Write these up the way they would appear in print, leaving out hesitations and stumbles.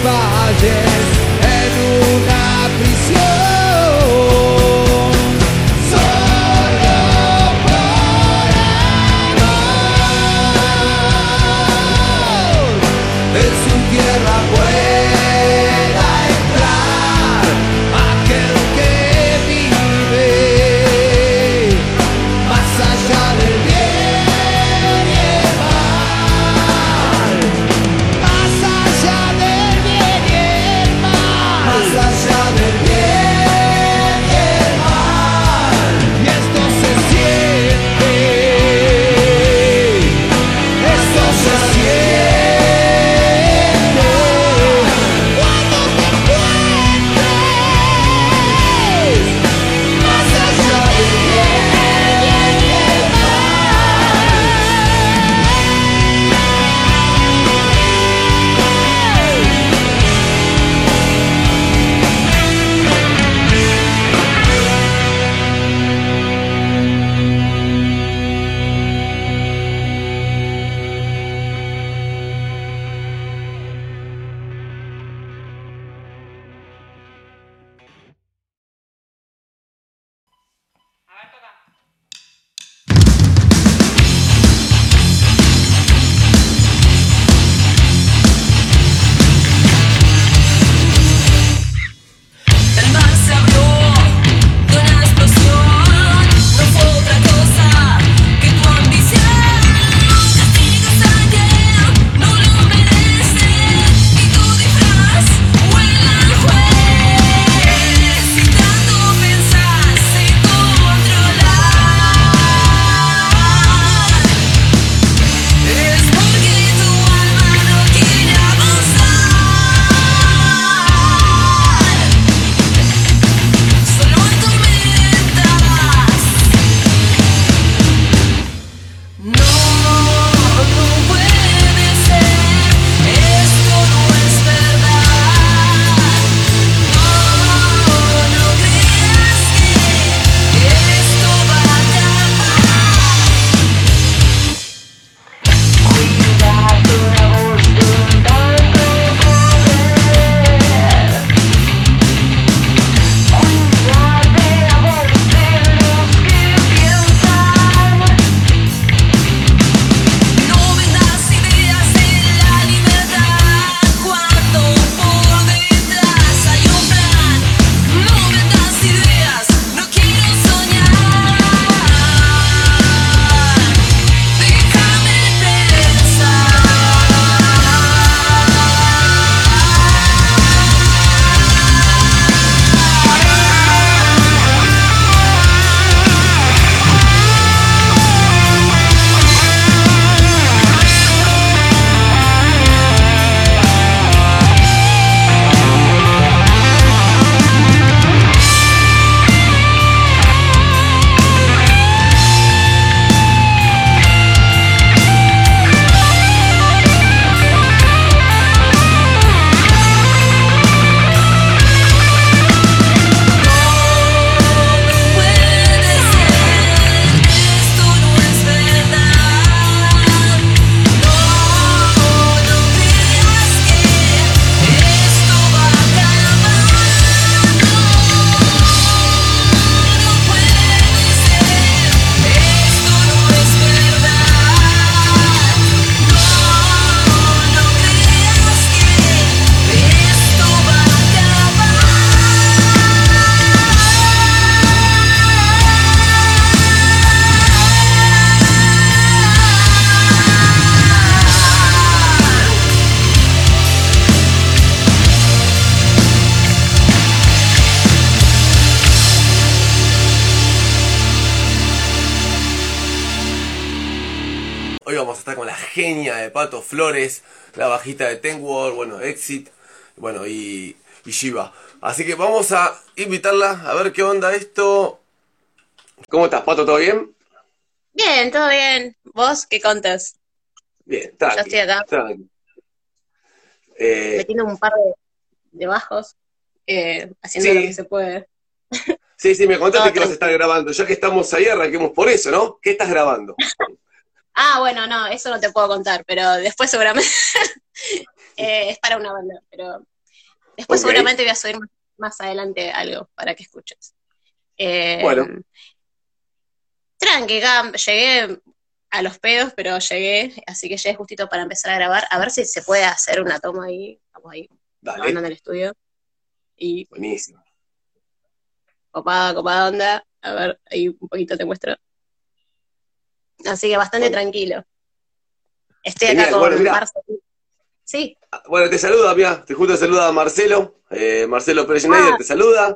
valles en una prisión. Solo por amor en su tierra pueda entrar aquel que vive más allá del bien y el mal, más allá del bien y el mal, más allá del bien y el mal. Y esto se siente, esto se siente cuando te encuentres más allá del bien y el El mar se abrió de una explosión, no fue otra cosa que tu ambición. Castigo sangre, no lo mereces, y tu disfraz huele al juez. Si tanto pensás en controlar, es porque tu alma no quiere avanzar. Solo en tormentas. No, no puede ser. Esto no es verdad. No, no creas que esto va a acabar. Cuidado, la voz de un tanto poder. Cuídate a vos de los que piensan. No vendas ideas de la libertad cuando por detrás hay un plan. No vendas ideas, no quiero soñar. Déjame pensar. Esto no es verdad. No, no creas que esto va a acabar. No, no puede ser. Esto no es verdad. No, no creas que esto va a acabar. Hoy vamos a estar con la genia de Pato Flores, la bajista de Ten World, bueno, Exit, bueno, y Shiva. Así que vamos a invitarla a ver qué onda esto. ¿Cómo estás, Pato? ¿Todo bien? Bien, todo bien. ¿Vos qué contas? Bien, Yo tranqui, estoy acá tranqui. metiendo un par de bajos, haciendo lo que Sí, se puede. sí, me contaste Todo que vas a tranquilo. estar grabando. Ya que estamos ahí, arranquemos por eso, ¿no? ¿Qué estás grabando? Ah, bueno, no, eso no te puedo contar, pero después seguramente es para una banda, pero Después Ok. seguramente voy a subir más adelante algo para que escuches. Bueno, Tranqui, llegué a los pedos, pero llegué, así que llegué justito para empezar a grabar, a ver si se puede hacer una toma ahí, estamos ahí grabando dale. en el estudio, y Buenísimo. copada onda, a ver, ahí un poquito te muestro. Así que bastante Bueno, tranquilo. Estoy acá genial. Bueno, con mira, Marce. Sí. bueno, te saluda, mira, te justo saluda Marcelo. Marcelo Pérez Schneider Ah, te saluda.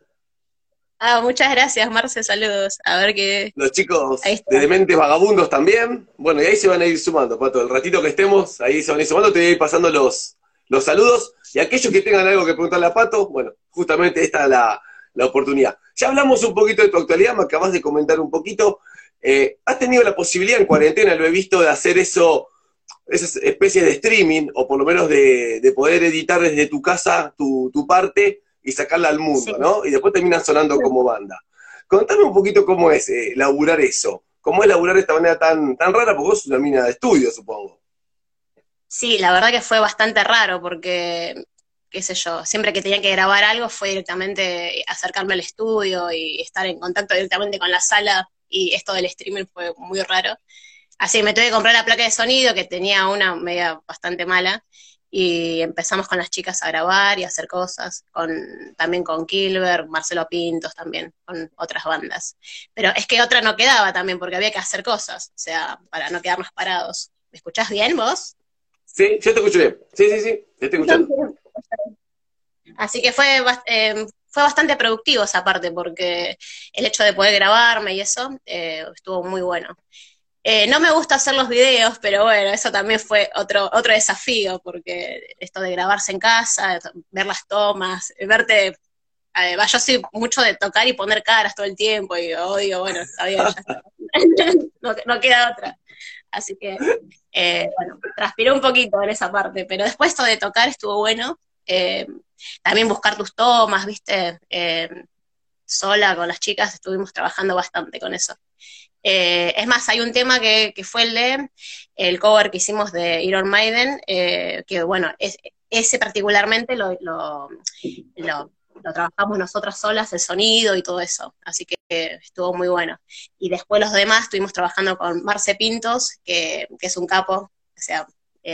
muchas gracias, Marce, saludos. A ver qué. Los Ahí chicos de está. Dementes Vagabundos también. Bueno, y ahí se van a ir sumando, Pato. El ratito que estemos, ahí se van a ir sumando. Te voy a ir pasando los saludos. Y aquellos que tengan algo que preguntarle a Pato, bueno, justamente esta es la oportunidad. Ya hablamos un poquito de tu actualidad, me acabas de comentar un poquito. ¿Has tenido la posibilidad en cuarentena, lo he visto, de hacer eso, esas especies de streaming, o por lo menos de poder editar desde tu casa tu parte y sacarla al Sí. mundo, ¿no? Y después terminan sonando como banda. Contame un poquito cómo es laburar eso. ¿Cómo es laburar de esta manera tan rara? Porque vos sos una mina de estudio, supongo. Sí, la verdad que fue bastante raro porque, qué sé yo, siempre que tenía que grabar algo fue directamente acercarme al estudio y estar en contacto directamente con la sala y esto del streaming fue muy raro. Así que me tuve que comprar la placa de sonido que tenía una media bastante mala y empezamos con las chicas a grabar y a hacer cosas, también con Kilber, Marcelo Pintos también, con otras bandas. Pero es que otra no quedaba también porque había que hacer cosas, o sea, para no quedarnos parados. ¿Me escuchás bien vos? Sí, yo te escucho bien. Sí, sí, sí, te estoy escuchando. Así que fue bastante productivo esa parte, porque el hecho de poder grabarme y eso estuvo muy bueno. No me gusta hacer los videos, pero bueno, eso también fue otro desafío, porque esto de grabarse en casa, ver las tomas, verte, yo soy mucho de tocar y poner caras todo el tiempo, y digo, bueno, está bien, ya está. No queda otra. Así que, bueno, transpiré un poquito en esa parte, pero después esto de tocar estuvo bueno. Eh, También buscar tus tomas, ¿viste? Sola con las chicas estuvimos trabajando bastante con eso. Es más, hay un tema que fue el cover que hicimos de Iron Maiden, que bueno, ese particularmente lo trabajamos nosotras solas, el sonido y todo eso, así que estuvo muy bueno. Y después los demás estuvimos trabajando con Marce Pintos, que es un capo, o sea,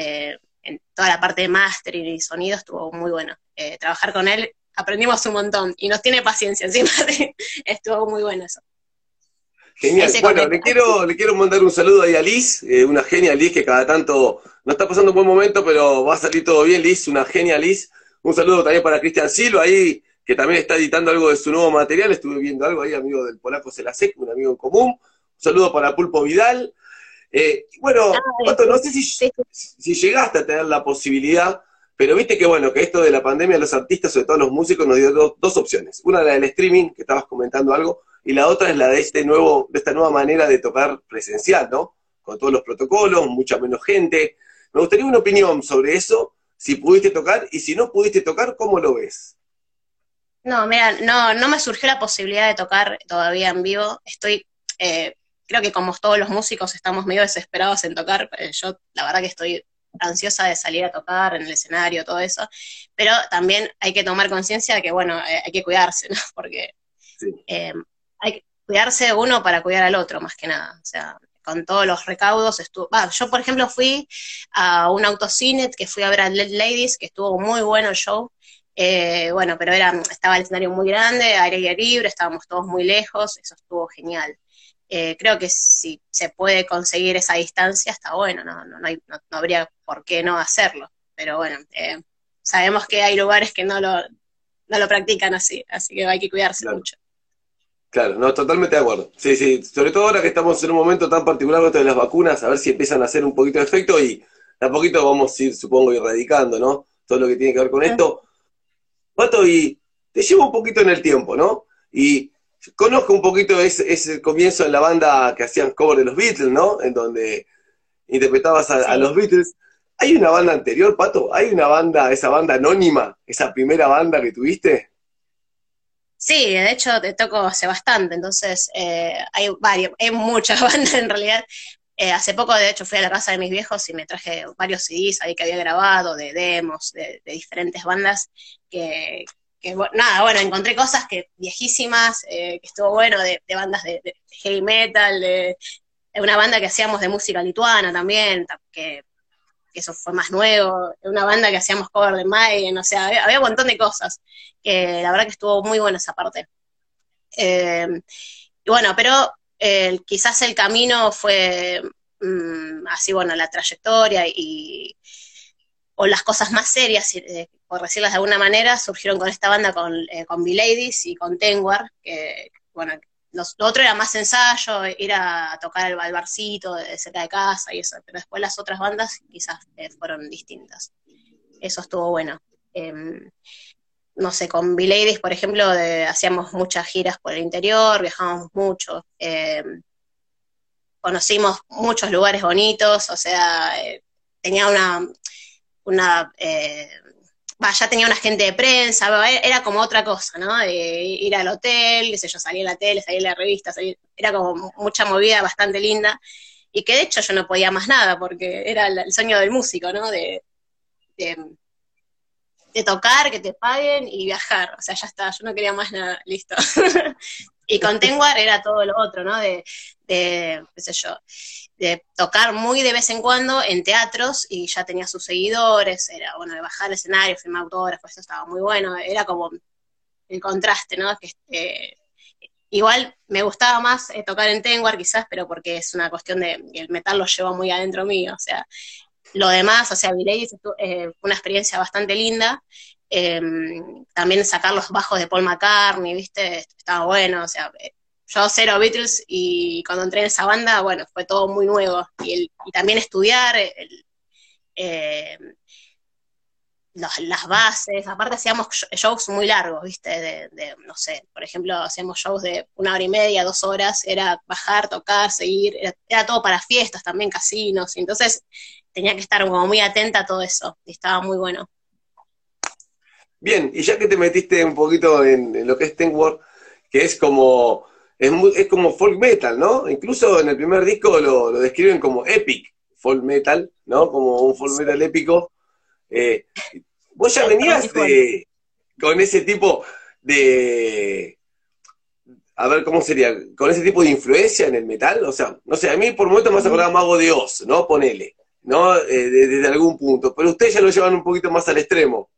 en toda la parte de mastering y sonido estuvo muy bueno. Trabajar con él, aprendimos un montón, y nos tiene paciencia encima, estuvo muy bueno eso. Genial. Ese Bueno, comentario. le quiero mandar un saludo ahí a Liz, una genia Liz que cada tanto no está pasando un buen momento, pero va a salir todo bien, Liz, una genia Liz. Un saludo también para Cristian Silva ahí, que también está editando algo de su nuevo material. Estuve viendo algo ahí, amigo del polaco Celasek, un amigo en común. Un saludo para Pulpo Vidal. Bueno, Pato, no sé Sí, si llegaste a tener la posibilidad, pero viste que bueno, que esto de la pandemia, los artistas, sobre todo los músicos, nos dio dos opciones. Una la del streaming, que estabas comentando algo, y la otra es la de de esta nueva manera de tocar presencial, ¿no? Con todos los protocolos, mucha menos gente. Me gustaría una opinión sobre eso, si pudiste tocar, y si no pudiste tocar, ¿cómo lo ves? no, mira, no me surgió la posibilidad de tocar todavía en vivo. Eh, Creo que como todos los músicos estamos medio desesperados en tocar. Yo la verdad que estoy ansiosa de salir a tocar en el escenario, todo eso. Pero también hay que tomar conciencia de que, bueno, hay que cuidarse, ¿no? Porque Sí. eh, hay que cuidarse uno para cuidar al otro, más que nada. O sea, con todos los recaudos estuvo. Yo, por ejemplo, fui a un autocine que fui a ver a Led Ladies, que estuvo muy bueno el show. Bueno, pero estaba el escenario muy grande, aire libre, estábamos todos muy lejos, eso estuvo genial. Creo que si se puede conseguir esa distancia está bueno, no habría por qué no hacerlo. Pero bueno, sabemos que hay lugares que no lo practican así que hay que cuidarse Claro. mucho. Claro, no, totalmente de acuerdo. Sí, sí, sobre todo ahora que estamos en un momento tan particular con esto de las vacunas, a ver si empiezan a hacer un poquito de efecto y de a poquito vamos a ir, supongo, erradicando, ¿no? Todo lo que tiene que ver con esto. Pato, y te llevo un poquito en el tiempo, ¿no? Y conozco un poquito ese comienzo en la banda que hacían cover de los Beatles, ¿no? En donde interpretabas a Sí. los Beatles. ¿Hay una banda anterior, Pato? ¿Hay una banda, esa banda anónima, esa primera banda que tuviste? Sí, de hecho te toco hace bastante, entonces hay muchas bandas en realidad, Hace poco, de hecho, fui a la casa de mis viejos y me traje varios CDs ahí que había grabado, de demos, de diferentes bandas, nada, bueno, encontré cosas viejísimas, que estuvo bueno, de bandas de heavy metal, de una banda que hacíamos de música lituana también, que eso fue más nuevo, de una banda que hacíamos cover de Maiden, o sea, había un montón de cosas, que la verdad que estuvo muy buena esa parte. Eh, y bueno, pero quizás el camino fue así, bueno, la trayectoria o las cosas más serias, por decirlas de alguna manera, surgieron con esta banda, con V-Ladies y con Tengwar, que, bueno, lo otro era más ensayo, ir a tocar al barcito de cerca de casa y eso, pero después las otras bandas quizás fueron distintas. Eso estuvo bueno. No sé, con V-Ladies, por ejemplo, hacíamos muchas giras por el interior, viajábamos mucho, conocimos muchos lugares bonitos, o sea, tenía ya tenía una agente de prensa, era como otra cosa, ¿no? Ir al hotel, qué sé yo, salir en la tele, salir en la revista, era como mucha movida bastante linda, y que de hecho yo no podía más nada, porque era el sueño del músico, ¿no? De, de tocar, que te paguen y viajar, o sea, ya está, yo no quería más nada, listo. Y con Tengwar era todo lo otro, ¿no? Qué sé yo, de tocar muy de vez en cuando en teatros y ya tenía sus seguidores, era, bueno, de bajar el escenario, firmar autógrafos, eso estaba muy bueno, era como el contraste, ¿no? Igual me gustaba más tocar en Tengwar quizás, pero porque es una cuestión el metal lo lleva muy adentro mío, o sea, lo demás, o sea, V-Ladies fue una experiencia bastante linda. Eh, También sacar los bajos de Paul McCartney, ¿viste? Estaba bueno, o sea, yo cero Beatles y cuando entré en esa banda, bueno, fue todo muy nuevo. Y también estudiar eh, las bases, aparte hacíamos shows muy largos, ¿viste? No sé, por ejemplo, hacíamos shows de 1 hora y media, 2 horas, era bajar, tocar, seguir, era todo para fiestas también, casinos, y entonces tenía que estar como muy atenta a todo eso, y estaba muy bueno. Bien, y ya que te metiste un poquito en lo que es Tengwar, que es como folk metal, ¿no? Incluso en el primer disco lo describen como epic folk metal, ¿no? Como un folk metal épico. Eh, Vos ya venías con ese tipo de, a ver, ¿cómo sería? Con ese tipo de influencia en el metal, o sea, no sé, a mí por momentos me hace acordar Mago de Oz, ¿no? Ponele, ¿no? Desde algún punto, pero ustedes ya lo llevan un poquito más al extremo.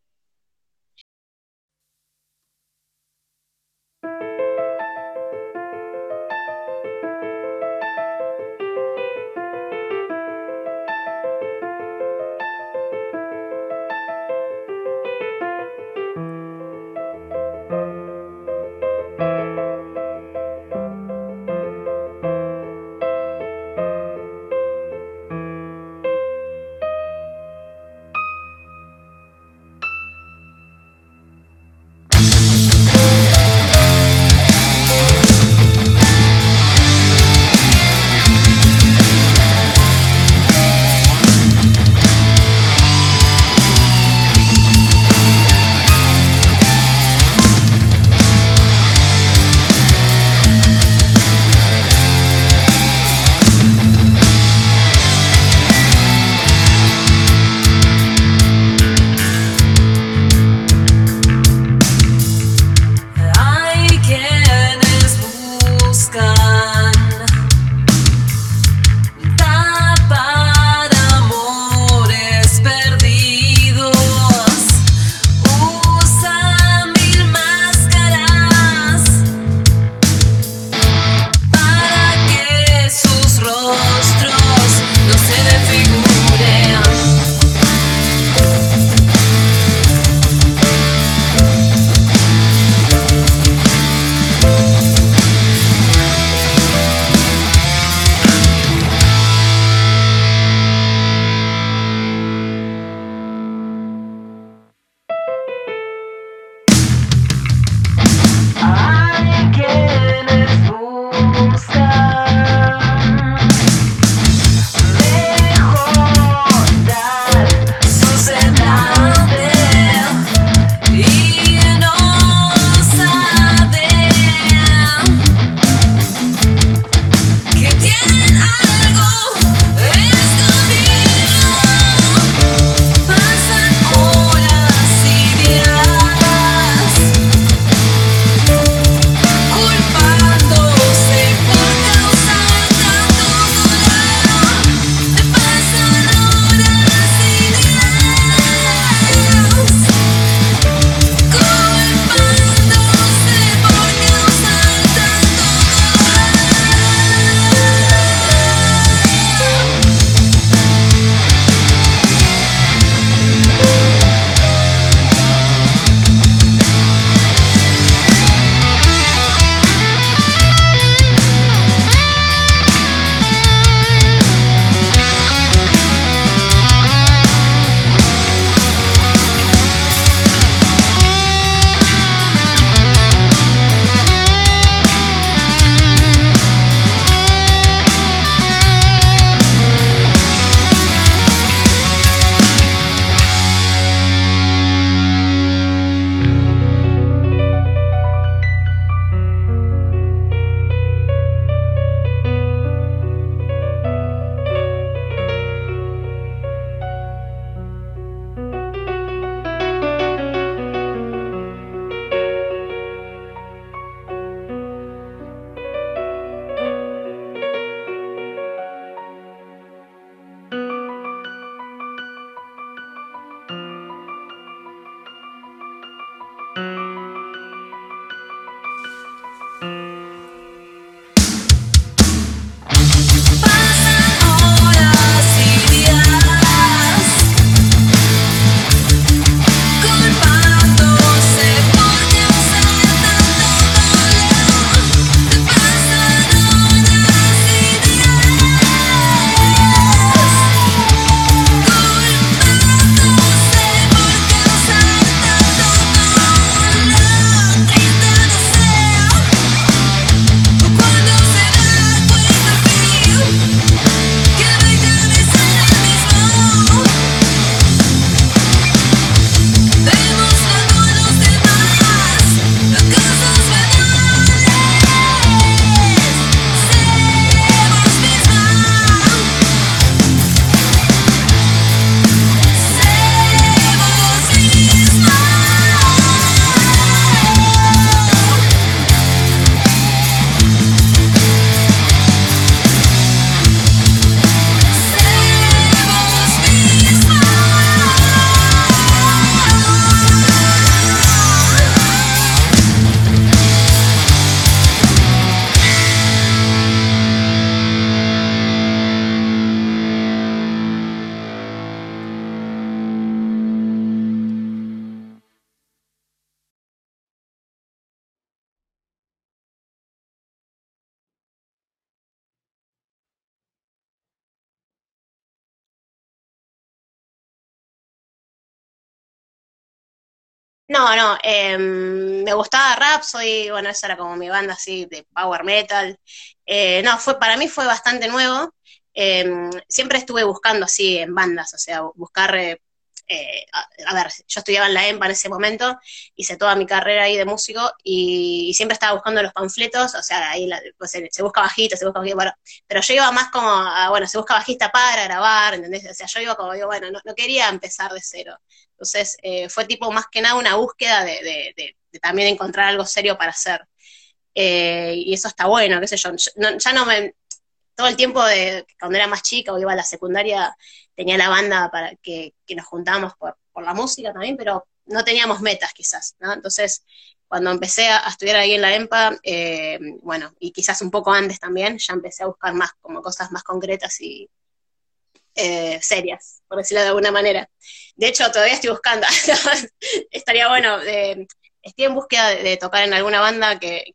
No, me gustaba Rhapsody, bueno, esa era como mi banda así de power metal. No, para mí fue bastante nuevo. Siempre estuve buscando así en bandas, o sea, buscar, a ver, yo estudiaba en la EMPA en ese momento, hice toda mi carrera ahí de músico y siempre estaba buscando los panfletos, o sea, ahí pues, se busca bajista, bueno, pero yo iba más como, bueno, se busca bajista para grabar, ¿entendés? O sea, yo iba como, digo, bueno, no quería empezar de cero. Entonces, fue tipo más que nada una búsqueda de también encontrar algo serio para hacer. Y eso está bueno, qué sé yo. Ya no me, todo el tiempo cuando era más chica o iba a la secundaria, tenía la banda para que nos juntábamos por la música también, pero no teníamos metas quizás, ¿no? Entonces, cuando empecé a estudiar ahí en la EMPA, bueno, y quizás un poco antes también, ya empecé a buscar más, como cosas más concretas y serias, por decirlo de alguna manera. De hecho, todavía estoy buscando, estaría bueno, estoy en búsqueda de tocar en alguna banda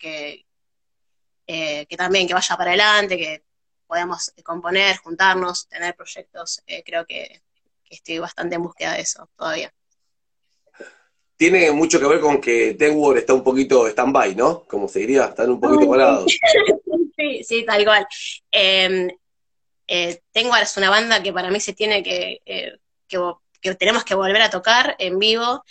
que también que vaya para adelante, que podamos componer, juntarnos, tener proyectos. Creo que estoy bastante en búsqueda de eso todavía. Tiene mucho que ver con que Ten War está un poquito stand-by, ¿no? Como se diría, están un poquito parados. Sí, sí, tal cual. Tengo es una banda que para mí se tiene que tenemos que volver a tocar en vivo,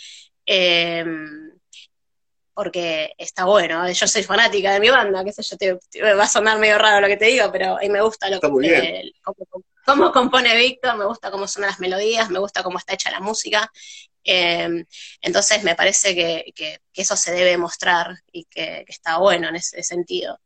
porque está bueno. Yo soy fanática de mi banda, qué sé yo, va a sonar medio raro lo que te digo, pero a mí me gusta Está muy bien. cómo compone Víctor, me gusta cómo suenan las melodías, me gusta cómo está hecha la música. Entonces me parece que eso se debe mostrar y que está bueno en ese sentido.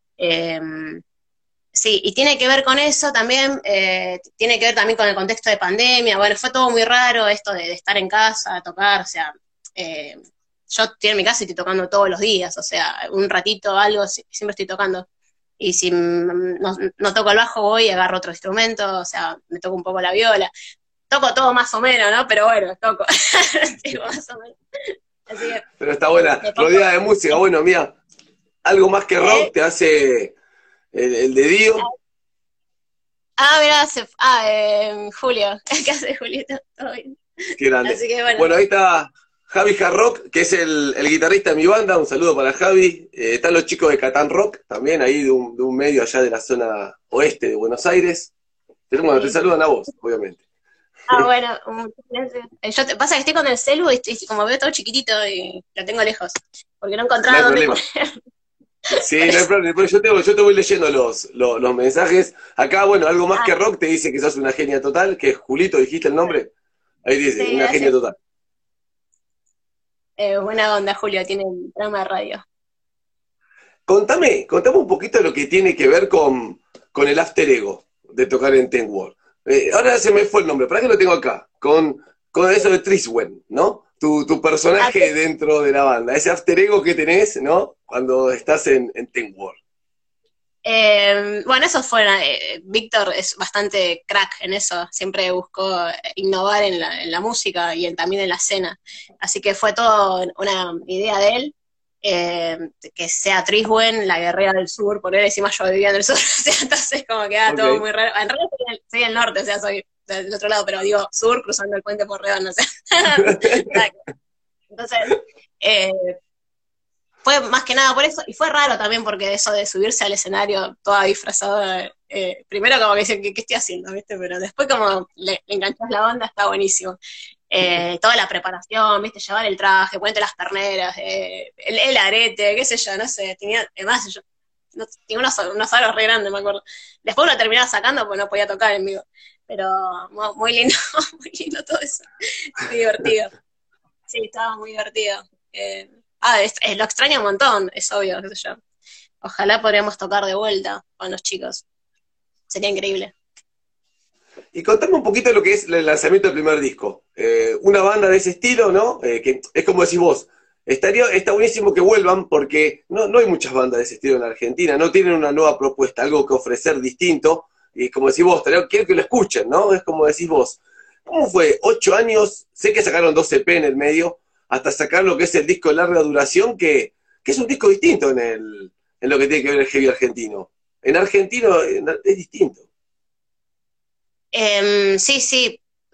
Sí, y tiene que ver con eso también, tiene que ver también con el contexto de pandemia. Bueno, fue todo muy raro esto de estar en casa, tocar, o sea, yo estoy en mi casa y estoy tocando todos los días, o sea, un ratito, algo, siempre estoy tocando. Y si no toco el bajo, voy y agarro otro instrumento, o sea, me toco un poco la viola. Toco todo más o menos, ¿no? Pero bueno, toco. Sí, más o menos. Así que, Pero está buena, rodeada de música. Bueno, mira, algo más que rock te hace el dedillo. Mirá, Julio. ¿Qué hace Julito? Todo bien. Qué grande. Así que bueno. Bueno, ahí está Javi Jarrock, que es el guitarrista de mi banda. Un saludo para Javi. Están los chicos de Catán Rock, también ahí de un medio allá de la zona oeste de Buenos Aires. Bueno, te saludan a vos, obviamente. Bueno, pasa que estoy con el celu y como veo todo chiquitito y lo tengo lejos, porque no encontraba No hay dónde problema. poner. Sí, no hay problema. Yo te voy leyendo los mensajes. Acá, bueno, algo más que rock te dice que sos una genia total, que es Julito, ¿dijiste el nombre? Ahí dice, Sí, una genia total. Buena onda, Julio, tiene un programa de radio. Contame un poquito lo que tiene que ver con el after ego de tocar en Ten World. Ahora se me fue el nombre, ¿para qué lo tengo acá? Con eso de Triswen, ¿no? Tu personaje dentro de la banda, ese after ego que tenés, ¿no? Cuando estás en Ten World. Bueno, eso fue, Víctor es bastante crack en eso, siempre buscó innovar en la música y también en la escena, así que fue todo una idea de él, que sea Triswen, la guerrera del sur, por él encima yo vivía en el sur, o sea, entonces como queda todo muy raro, en realidad soy del norte, o sea, soy del otro lado, pero digo sur, cruzando el puente por Redón, o sea, entonces, fue más que nada por eso, y fue raro también porque eso de subirse al escenario toda disfrazada, primero como que dicen, ¿qué estoy haciendo? ¿Viste? Pero después como le enganchás la banda, está buenísimo. Toda la preparación, ¿viste? Llevar el traje, ponerte las perneras, el arete, qué sé yo, no sé, además yo tenía unos aros re grandes, me acuerdo. Después lo terminaba sacando porque no podía tocar en vivo, pero muy lindo, muy lindo todo eso, muy divertido. Sí, estaba muy divertido. Lo extraño un montón, es obvio, qué sé yo. Ojalá podríamos tocar de vuelta con los chicos. Sería increíble. Y contame un poquito lo que es el lanzamiento del primer disco. Una banda de ese estilo, ¿no? Que es como decís vos, está buenísimo que vuelvan porque no hay muchas bandas de ese estilo en Argentina, no tienen una nueva propuesta, algo que ofrecer distinto. Y como decís vos, quiero que lo escuchen, ¿no? Es como decís vos. ¿Cómo fue? 8 años, sé que sacaron 2 EP en el medio, hasta sacar lo que es el disco de larga duración, que es un disco distinto en lo que tiene que ver el heavy argentino. En argentino es distinto. Sí,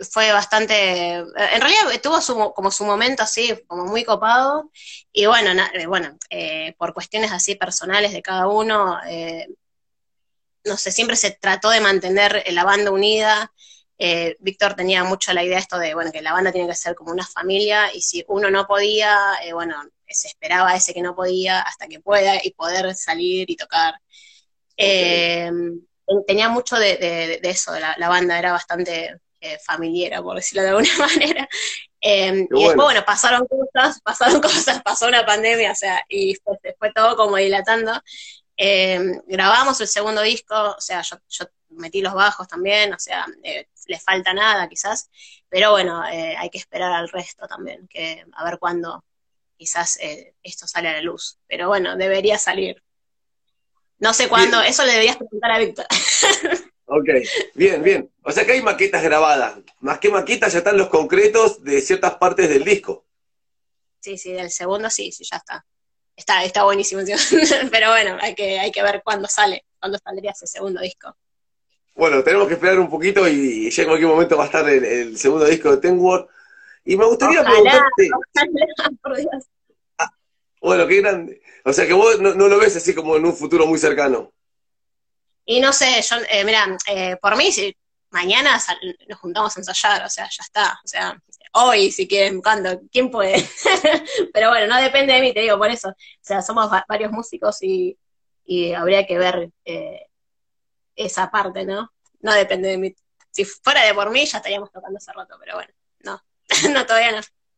fue bastante, en realidad tuvo como su momento así, como muy copado, y bueno, por cuestiones así personales de cada uno, no sé, siempre se trató de mantener la banda unida. Víctor tenía mucho la idea esto de, bueno, que la banda tiene que ser como una familia, y si uno no podía, bueno, se esperaba a ese que no podía hasta que pueda y poder salir y tocar. Ok. Tenía mucho de eso, la banda era bastante familiar, por decirlo de alguna manera. Qué Y después, bueno. bueno, pasaron cosas, pasó una pandemia, o sea, y fue todo como dilatando. Grabamos el segundo disco, o sea, yo metí los bajos también, o sea, le falta nada quizás, pero bueno, hay que esperar al resto también, que a ver cuándo quizás esto sale a la luz. Pero bueno, debería salir. No sé cuándo, Bien, eso le deberías preguntar a Víctor. ok. Bien, bien. O sea que hay maquetas grabadas. Más que maquetas, ya están los concretos de ciertas partes del disco. Sí, sí, del segundo sí, sí, ya está. Está buenísimo, tío. Pero bueno, hay que ver cuándo saldría ese segundo disco. Bueno, tenemos que esperar un poquito y ya en cualquier momento va a estar el segundo disco de Ten World. Y me gustaría Ojalá, preguntarte, ojalá, por Dios. bueno, qué grande. O sea que vos no lo ves así como en un futuro muy cercano. Y no sé, yo, mira, por mí, si mañana nos juntamos a ensayar, o sea, ya está. O sea, hoy, si quieren, cuando, ¿quién puede? Pero bueno, no depende de mí, te digo, por eso. O sea, somos varios músicos y habría que ver esa parte, ¿no? No depende de mí. Si fuera de por mí, ya estaríamos tocando hace rato, pero bueno, no, no, todavía no.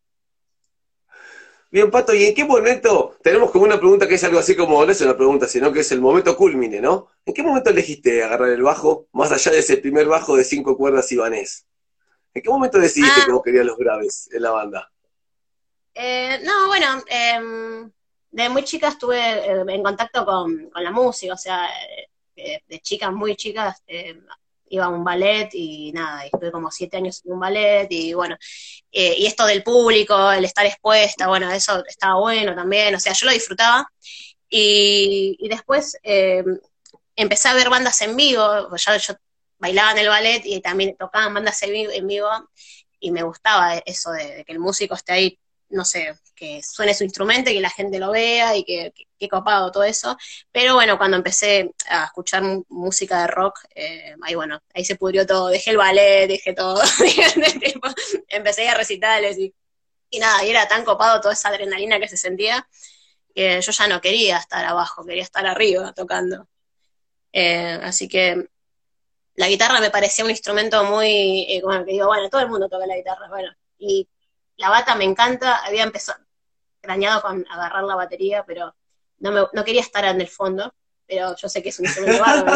Bien, Pato, ¿y en qué momento? Tenemos como una pregunta que es algo así como, no es una pregunta, sino que es el momento culmine, ¿no? ¿En qué momento elegiste agarrar el bajo, más allá de ese primer bajo de 5 cuerdas ibanés? ¿En qué momento decidiste Ah, que vos querías los graves en la banda? no, bueno, de muy chica estuve en contacto con la música, o sea, de chicas muy chicas iba a un ballet y nada, y estuve como 7 años en un ballet y bueno, y esto del público, el estar expuesta, bueno, eso estaba bueno también, o sea, yo lo disfrutaba y después empecé a ver bandas en vivo, pues ya yo bailaba en el ballet y también tocaban bandas en vivo y me gustaba eso de que el músico esté ahí, no sé, que suene su instrumento y que la gente lo vea y que copado todo eso. Pero bueno, cuando empecé a escuchar música de rock, ahí bueno, ahí se pudrió todo, dejé el ballet, dejé todo, empecé a ir a recitales y nada, y era tan copado toda esa adrenalina que se sentía que yo ya no quería estar abajo, quería estar arriba tocando. Así que la guitarra me parecía un instrumento muy, bueno, que digo, bueno, todo el mundo toca la guitarra, bueno, y la bata me encanta, había empezado, craneado con agarrar la batería, pero no quería estar en el fondo, pero yo sé que es un instrumento bárbaro,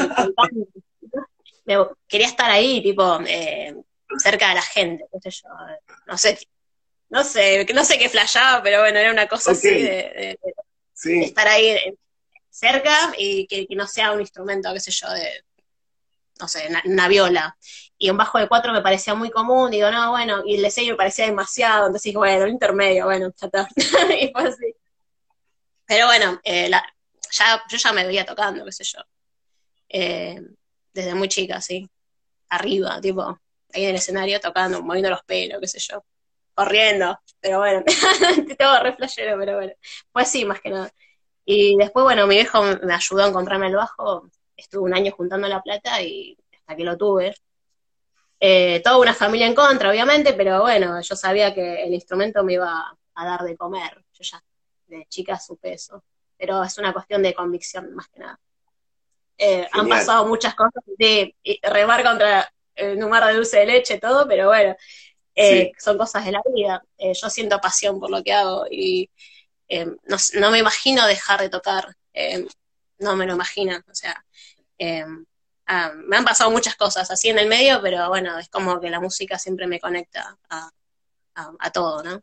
quería estar ahí, tipo, cerca de la gente, qué sé yo, no sé, no sé qué flashaba, pero bueno, era una cosa Ok, así de sí, estar ahí cerca y que no sea un instrumento, qué sé yo, no sé, una viola. Y un bajo de 4 me parecía muy común, digo, no, bueno, y el de 6 me parecía demasiado, entonces dije, bueno, el intermedio, bueno, ya está. Y fue así. Pero bueno, yo ya me veía tocando, qué sé yo, eh, desde muy chica, sí, arriba, tipo, ahí en el escenario tocando, moviendo los pelos, qué sé yo, corriendo, pero bueno, todo re flashero, pero bueno, fue así más que nada. Y después, bueno, mi viejo me ayudó a encontrarme el bajo, estuve un año juntando la plata y hasta que lo tuve. Toda una familia en contra, obviamente, pero bueno, yo sabía que el instrumento me iba a dar de comer. Yo ya de chica supe eso. Pero es una cuestión de convicción, más que nada. Han genial. pasado muchas cosas de remar contra un mar de dulce de leche, todo, pero bueno, Sí, son cosas de la vida. Yo siento pasión por lo que hago y no me imagino dejar de tocar. No me lo imagino, o sea. Eh, Me han pasado muchas cosas así en el medio, pero bueno, es como que la música siempre me conecta a todo, ¿no?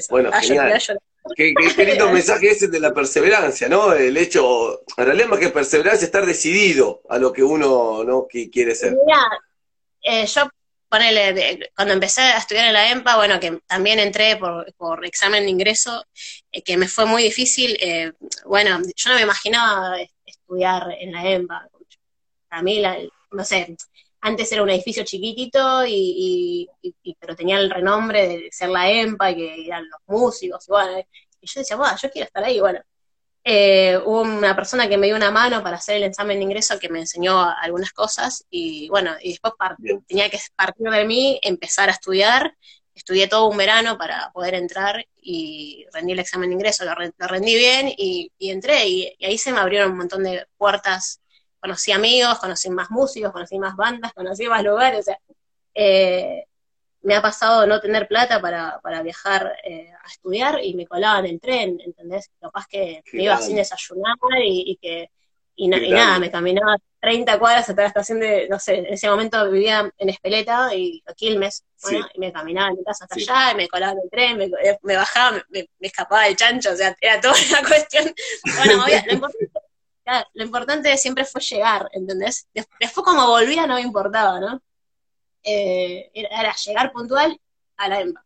Bueno, Ah, genial. lloré. Qué lindo mensaje ese de la perseverancia, ¿no? El hecho, en realidad más que perseverancia, estar decidido a lo que uno no quiere ser. Mira, yo, ponele, cuando empecé a estudiar en la EMPA, bueno, que también entré por examen de ingreso, que me fue muy difícil. Bueno, yo no me imaginaba estudiar en la EMPA. A mí, no sé, antes era un edificio chiquitito, pero tenía el renombre de ser la EMPA y que eran los músicos, y bueno, y yo decía, "Buah, yo quiero estar ahí", bueno. Hubo una persona que me dio una mano para hacer el examen de ingreso que me enseñó algunas cosas y bueno, y después Bien. tenía que partir de mí, empezar a estudiar. Estudié todo un verano para poder entrar y rendí el examen de ingreso, lo rendí bien y entré y ahí se me abrieron un montón de puertas. Conocí amigos, conocí más músicos, conocí más bandas, conocí más lugares, o sea, eh, me ha pasado no tener plata para viajar a estudiar y me colaba en el tren, ¿entendés? Capaz que Qué me iba sin grande, desayunar qué y nada, grande. me caminaba 30 cuadras hasta la estación de, no sé, en ese momento vivía en Espeleta y Quilmes, bueno, Sí, y me caminaba de mi casa hasta sí. allá, y me colaba en el tren, me bajaba, me escapaba del chancho, o sea, era toda una cuestión. Bueno, lo importante siempre fue llegar, ¿entendés? Después como volvía no me importaba, ¿no? Era llegar puntual a la EMPA.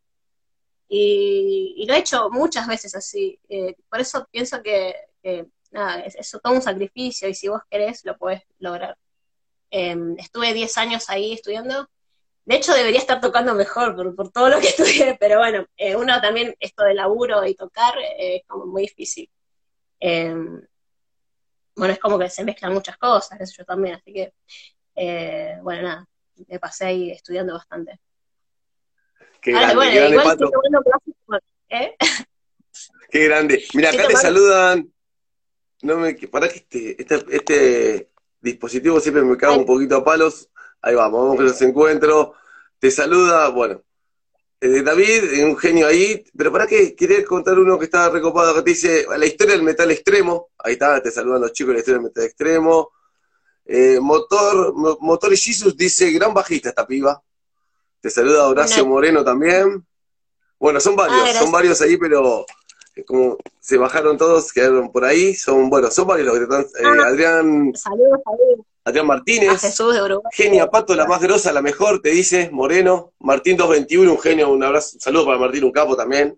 Y lo he hecho muchas veces así. Por eso pienso que nada, es todo un sacrificio y si vos querés lo podés lograr. Estuve 10 años ahí estudiando. De hecho, debería estar tocando mejor por todo lo que estudié, pero bueno, uno también, esto de laburo y tocar, es como muy difícil. Eh, bueno, es como que se mezclan muchas cosas, eso yo también, así que, bueno, nada, me pasé ahí estudiando bastante. Ahora, bueno, Qué grande, igual estoy Pato, tomando clases, ¿eh? qué grande. Mira, Estoy acá te tomando. saludan. No me, para que este dispositivo siempre me caga Ay, un poquito a palos. Ahí vamos que los encuentro. Te saluda, bueno, David, un genio ahí. Pero para qué, quería contar uno que está recopado que te dice la historia del metal extremo. Ahí está, te saludan los chicos de la historia del metal extremo. Motor y Jesus dice, gran bajista esta piba. Te saluda Horacio una. Moreno también. Bueno, Ah, son gracias. varios ahí, pero como se bajaron todos, quedaron por ahí. Son varios los que están. Ah, saludos Adrián a Martínez, Jesús de Uruguay. Genia Pato, la más grosa, la mejor, te dice Moreno. Martín 221, un genio, un abrazo, un saludo para Martín, un capo también.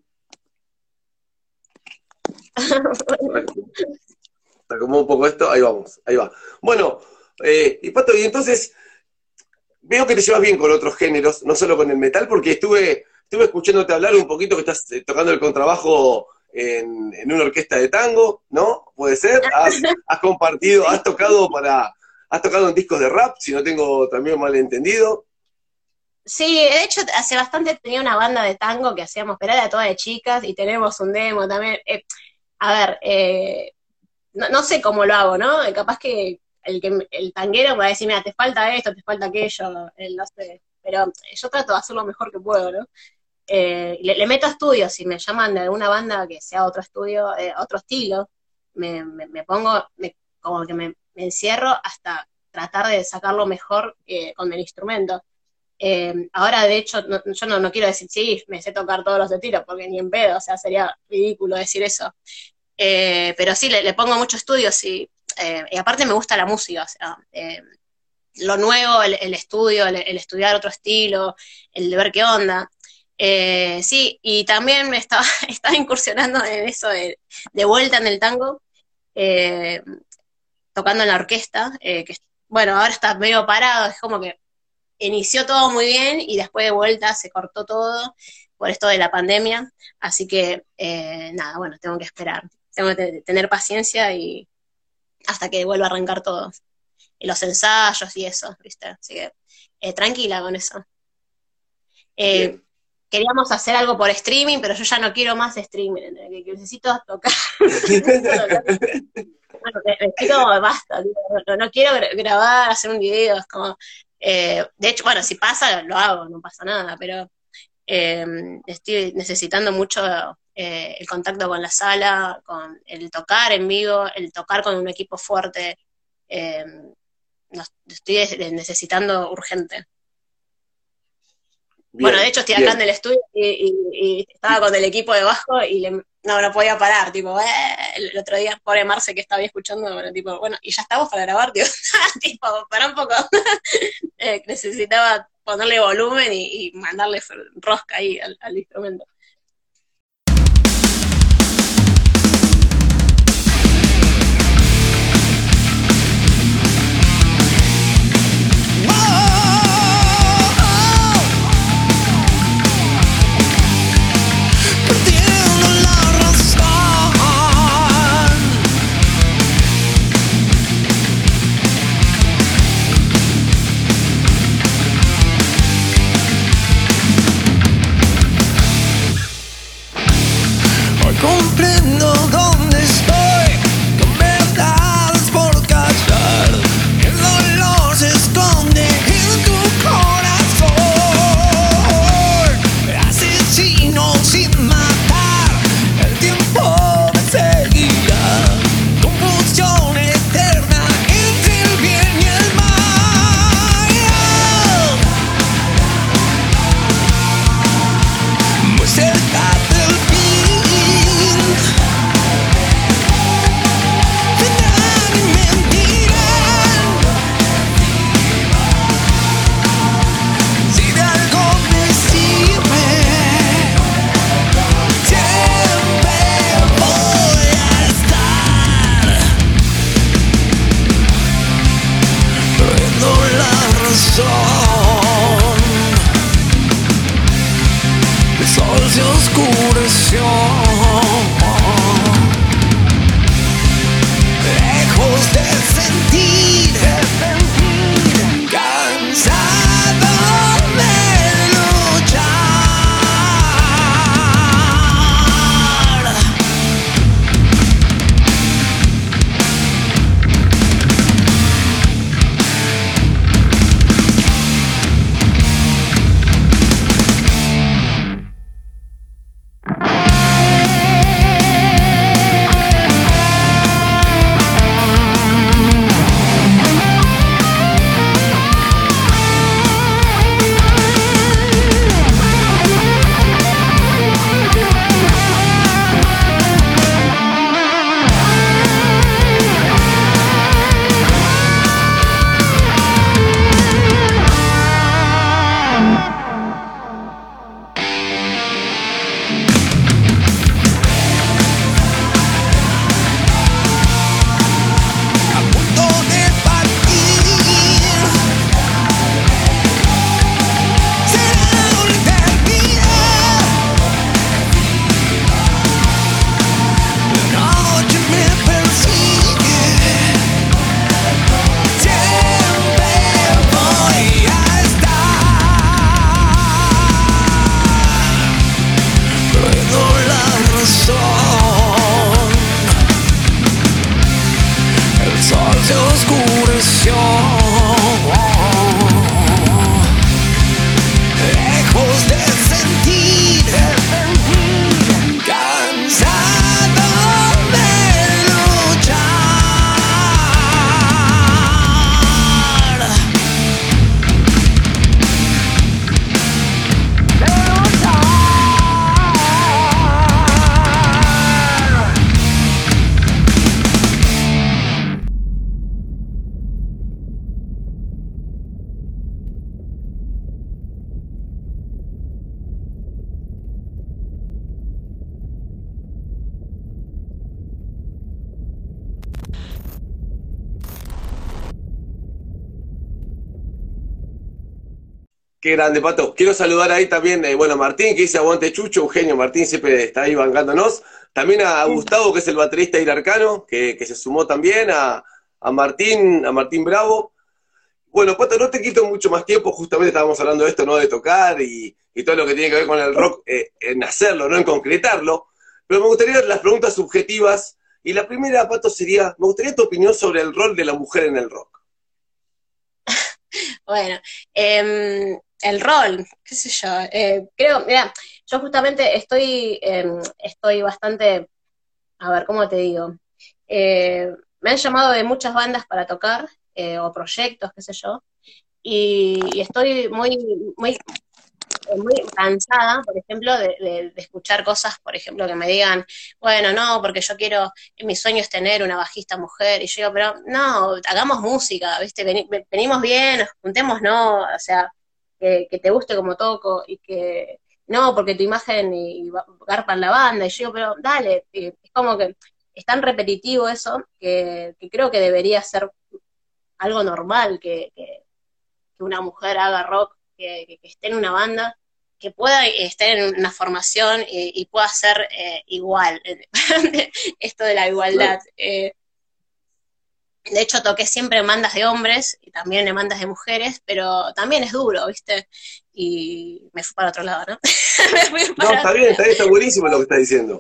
Te acomodo un poco esto, ahí vamos, ahí va. Bueno, y Pato, y entonces veo que te llevas bien con otros géneros, no solo con el metal, porque estuve escuchándote hablar un poquito que estás tocando el contrabajo en una orquesta de tango, ¿no? ¿Puede ser? Has compartido, has tocado en discos de rap, si no tengo también mal entendido. Sí, de hecho, hace bastante tenía una banda de tango que hacíamos, pero era toda de chicas y tenemos un demo también. A ver, no sé cómo lo hago, ¿no? Capaz que el tanguero me va a decir, mira, te falta esto, te falta aquello, no sé. Pero yo trato de hacer lo mejor que puedo, ¿no? Le meto estudios, si me llaman de alguna banda que sea otro estudio, otro estilo, me pongo, como que me encierro hasta tratar de sacarlo mejor con el instrumento. Ahora, de hecho, yo no quiero decir, sí, me sé tocar todos los estilos, porque ni en pedo, o sea, sería ridículo decir eso. Pero sí, le pongo mucho estudio, sí, y aparte me gusta la música, o sea, lo nuevo, el estudio, el estudiar otro estilo, el de ver qué onda. Sí, y también me estaba, estaba incursionando en eso de vuelta en el tango, eh, tocando en la orquesta, bueno, ahora está medio parado, es como que inició todo muy bien y después de vuelta se cortó todo por esto de la pandemia, así que nada, bueno, tengo que esperar, tengo que tener paciencia y hasta que vuelva a arrancar todo, y los ensayos y eso, ¿viste? Así que tranquila con eso. Eh, Bien. Queríamos hacer algo por streaming, pero yo ya no quiero más streaming, que necesito tocar, necesito tocar. Bueno, necesito, basta, no quiero grabar, hacer un video, es como, de hecho, bueno, si pasa, lo hago, no pasa nada, pero eh, estoy necesitando mucho el contacto con la sala, con el tocar en vivo, el tocar con un equipo fuerte, eh, estoy necesitando urgente. Bueno, Bien, de hecho estoy acá bien. en el estudio y estaba con el equipo de bajo y no podía parar, tipo, el otro día, pobre Marce que estaba ahí escuchando, bueno, tipo, bueno, y ya estamos para grabar, tío, tipo, para un poco, necesitaba ponerle volumen y mandarle rosca ahí al instrumento. Perdiendo la razón. Hoy comprendo dónde estoy, con verdades por callar. El dolor se esconde en tu corazón. Asesino sin matar, el tiempo me seguirá. Confusión eterna entre el bien y el mal. Muy cerca del fin, vendrán y mentirán. Si de algo me sirve, siempre voy a estar. Perdiendo la razón. El sol se oscureció, lejos de sentir, cansado de luchar. A punto de partir, será una eternidad. La noche me persigue, siempre voy a estar. Perdiendo la razón. El sol se oscureció, lejos de sentir, cansado de luchar. Qué grande, Pato. Quiero saludar ahí también, bueno, a Martín, que dice aguante Chucho, un genio. Martín siempre está ahí bancándonos. También a Gustavo, que es el baterista irarcano, que se sumó también, a Martín Bravo. Bueno, Pato, no te quito mucho más tiempo, justamente estábamos hablando de esto, ¿no? De tocar y todo lo que tiene que ver con el rock, en hacerlo, no en concretarlo. Pero me gustaría las preguntas subjetivas. Y la primera, Pato, sería, me gustaría tu opinión sobre el rol de la mujer en el rock. Bueno, el rol, qué sé yo, creo, mira, yo justamente estoy bastante, a ver, ¿cómo te digo? Me han llamado de muchas bandas para tocar, o proyectos, qué sé yo, y estoy muy, muy muy cansada, por ejemplo, de escuchar cosas, por ejemplo, que me digan, bueno, no, porque yo quiero, mi sueño es tener una bajista mujer, y yo digo, pero no, hagamos música, ¿viste? Venimos bien, juntemos, no, o sea, que te guste como toco, y que, no, porque tu imagen y garpa en la banda, y yo digo, pero dale, y es como que es tan repetitivo eso, que creo que debería ser algo normal, que una mujer haga rock, que esté en una banda, que pueda estar en una formación y pueda ser igual. Esto de la igualdad. De hecho, toqué siempre en bandas de hombres y también en bandas de mujeres, pero también es duro, ¿viste? Y me fui para otro lado, ¿no? Me fui No, para está otro bien, lado. está buenísimo lo que está diciendo.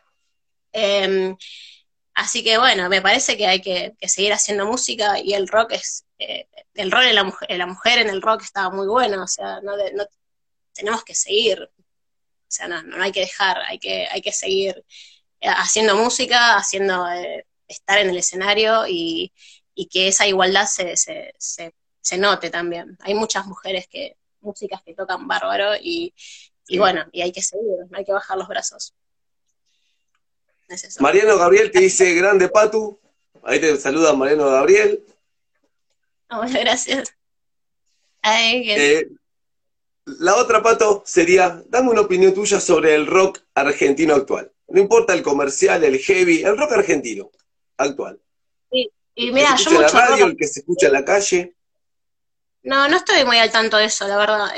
Eh, Así que bueno, me parece que hay que seguir haciendo música y el rock es, el rol de la mujer en el rock está muy bueno, o sea, no tenemos que seguir, o sea, no hay que dejar, hay que seguir haciendo música, estar en el escenario y que esa igualdad se note también. Hay muchas músicas que tocan bárbaro y Sí. bueno, y hay que seguir, no hay que bajar los brazos. Es eso. Mariano Gabriel te dice, grande Patu. Ahí te saluda Mariano Gabriel. Ah, bueno, gracias. Ay, Eh, la otra, Pato, sería, dame una opinión tuya sobre el rock argentino actual. No importa el comercial, el heavy, el rock argentino actual. y El que se mira, yo escucha en la mucho radio, rock. el que se escucha en la calle. No estoy muy al tanto de eso, la verdad.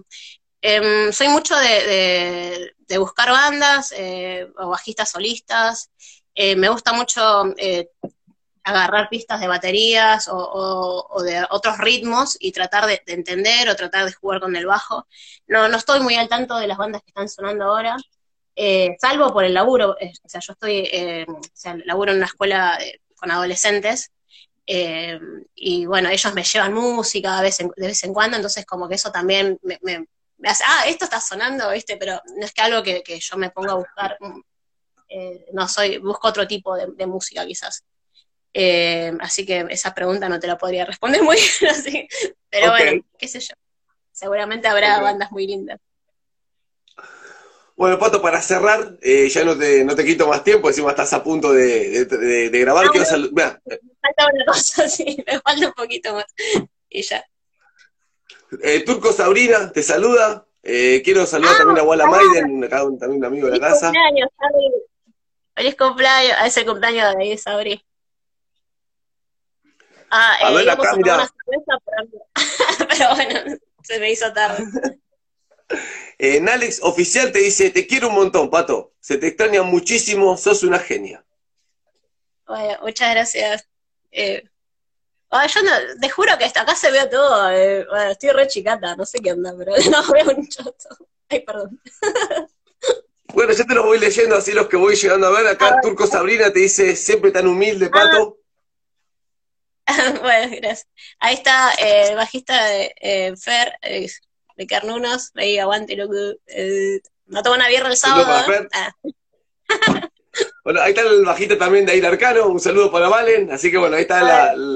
Soy mucho de buscar bandas o bajistas solistas. Me gusta mucho agarrar pistas de baterías o de otros ritmos y tratar de entender o tratar de jugar con el bajo. No estoy muy al tanto de las bandas que están sonando ahora, salvo por el laburo. O sea, yo o sea, laburo en una escuela con adolescentes. Eh, y bueno, ellos me llevan música de vez en cuando, entonces como que eso también me hace, esto está sonando, ¿viste? Pero no es que algo que yo me ponga a buscar, no busco otro tipo de música quizás. Así que esa pregunta no te la podría responder muy bien así, pero Ok, bueno, qué sé yo, seguramente habrá ok. bandas muy lindas. Bueno, Pato, para cerrar, ya no te quito más tiempo, encima estás a punto de grabar. Quiero Bueno, mirá, me falta una cosa, sí, me falta un poquito más, y ya. Turco Sabrina te saluda. Quiero saludar también a Walla Pará, Maiden, acá también un amigo de la feliz casa. cumpleaños, Sabri. Feliz cumpleaños, a ese cumpleaños de ahí, Sabri. A ver Íbamos acá, a tomar mira, una cerveza, pero bueno, se me hizo tarde. en Alex Oficial te dice, te quiero un montón, Pato. Se te extraña muchísimo, sos una genia. Bueno, muchas gracias. Eh, yo no, te juro que hasta acá se ve todo. Bueno, estoy re chicata, no sé qué onda, pero no veo un choto. Ay, perdón. Bueno, yo te los voy leyendo así los que voy llegando a ver. Ah, Acá Turco Sabrina te dice, siempre tan humilde, Pato. bueno, gracias. Ahí está el bajista de Fer, de Carnunos, ahí aguante, loco. No tomó una birra el Saludos para sábado. Fer. Bueno, ahí está el bajista también de Aire Arcano. Un saludo para Valen. Así que bueno, ahí está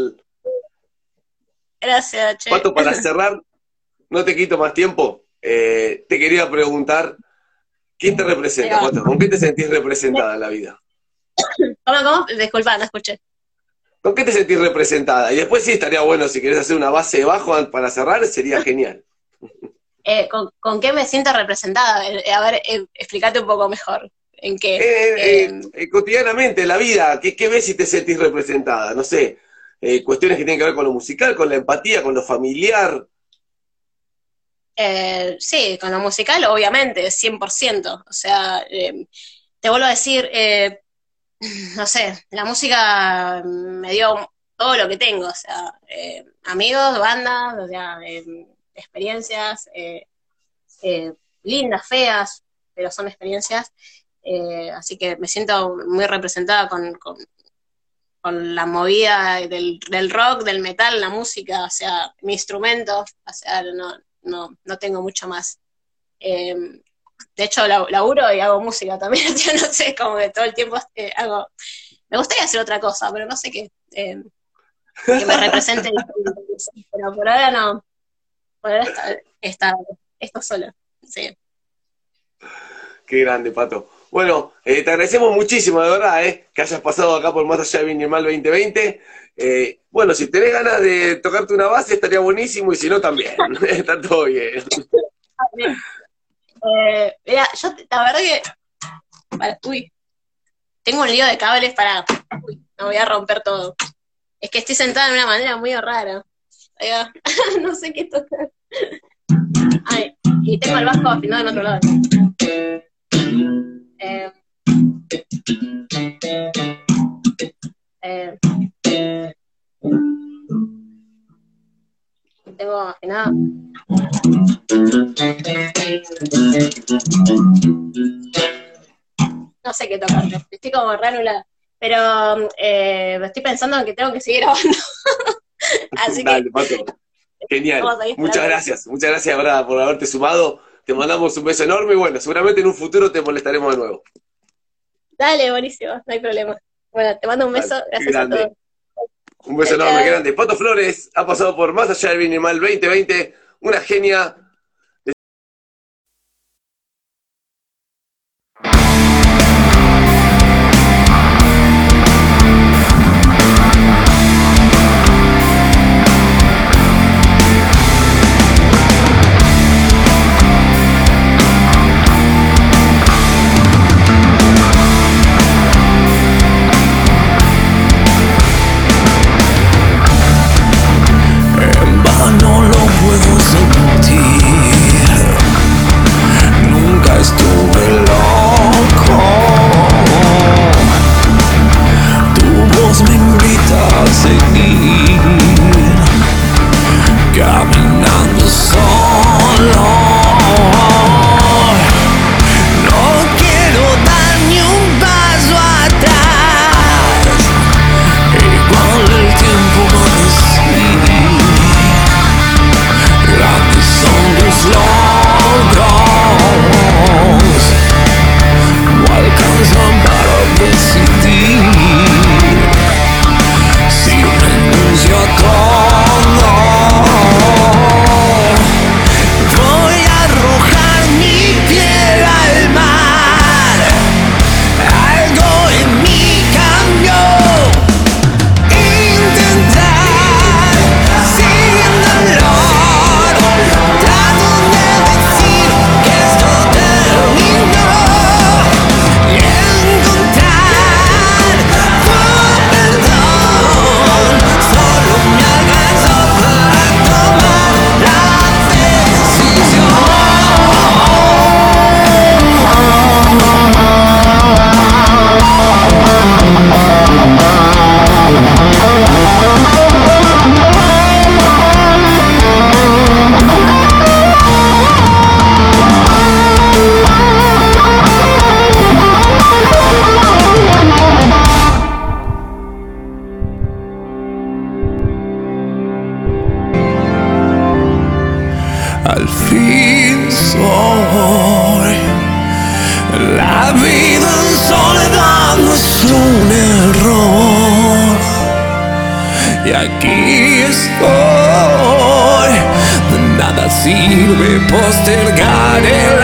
Gracias, che. Pato, para cerrar. No te quito más tiempo. Te quería preguntar, ¿quién te Ahí representa, va. Pato? ¿Con qué te sentís representada en la vida? ¿Cómo? Disculpa, no escuché. ¿Con qué te sentís representada? Y después sí estaría bueno, si querés hacer una base de bajo para cerrar, sería genial. ¿Con qué me siento representada? A ver, explícate un poco mejor. ¿En qué? Cotidianamente, en la vida, ¿qué ves si te sentís representada? No sé, cuestiones que tienen que ver con lo musical, con la empatía, con lo familiar. Sí, con lo musical, obviamente, 100%. O sea, te vuelvo a decir, no sé, la música me dio todo lo que tengo. O sea, amigos, bandas, o sea, experiencias lindas, feas, pero son experiencias. Así que me siento muy representada con la movida del rock, del metal, la música, o sea, mi instrumento, o sea, no tengo mucho más. Eh, de hecho, laburo y hago música también, yo no sé, como que todo el tiempo hago. Me gustaría hacer otra cosa, pero no sé qué, que me represente distinto, pero por ahora no, por ahora está esto solo. Sí. Qué grande, Pato. Bueno, te agradecemos muchísimo, de verdad, que hayas pasado acá por Más Allá de Bien y el Mal 2020. Bueno, si tenés ganas de tocarte una base, estaría buenísimo, y si no, también. Está todo bien. Mira, yo la verdad que... Uy, tengo un lío de cables para... Uy, me voy a romper todo. Es que estoy sentada de una manera muy rara. No sé qué tocar. Ay, y tengo el bajo afinado en otro lado. Tengo afinado. No sé qué tocar, estoy como ránula. Pero estoy pensando en que tengo que seguir grabando. Así Dale, que... Pato. Genial. Muchas gracias, de verdad, por haberte sumado. Te mandamos un beso enorme y bueno, seguramente en un futuro te molestaremos de nuevo. Dale, buenísimo, no hay problema. Bueno, te mando un beso, Dale, gracias a todos. Un beso enorme, qué grande. Pato Flores ha pasado por Más Allá del Bien y el Mal 2020, una genia. No lo puedo sentir. Nunca estuve loco. Tu voz me invita a seguir caminando solo. No quiero dar ni un paso atrás. Igual el tiempo va a decir. Grandes son tus logros, no alcanzan para decidir si renuncio a todo. Voy a arrojar mi piel al mar, algo en mí cambió. Intentar sin dolor, trato de decir que esto terminó y encontrar tu perdón. Solo me alcanzó para tomar la decisión. Al fin soy. La vida en soledad no es un error. Y aquí estoy. De nada sirve postergar el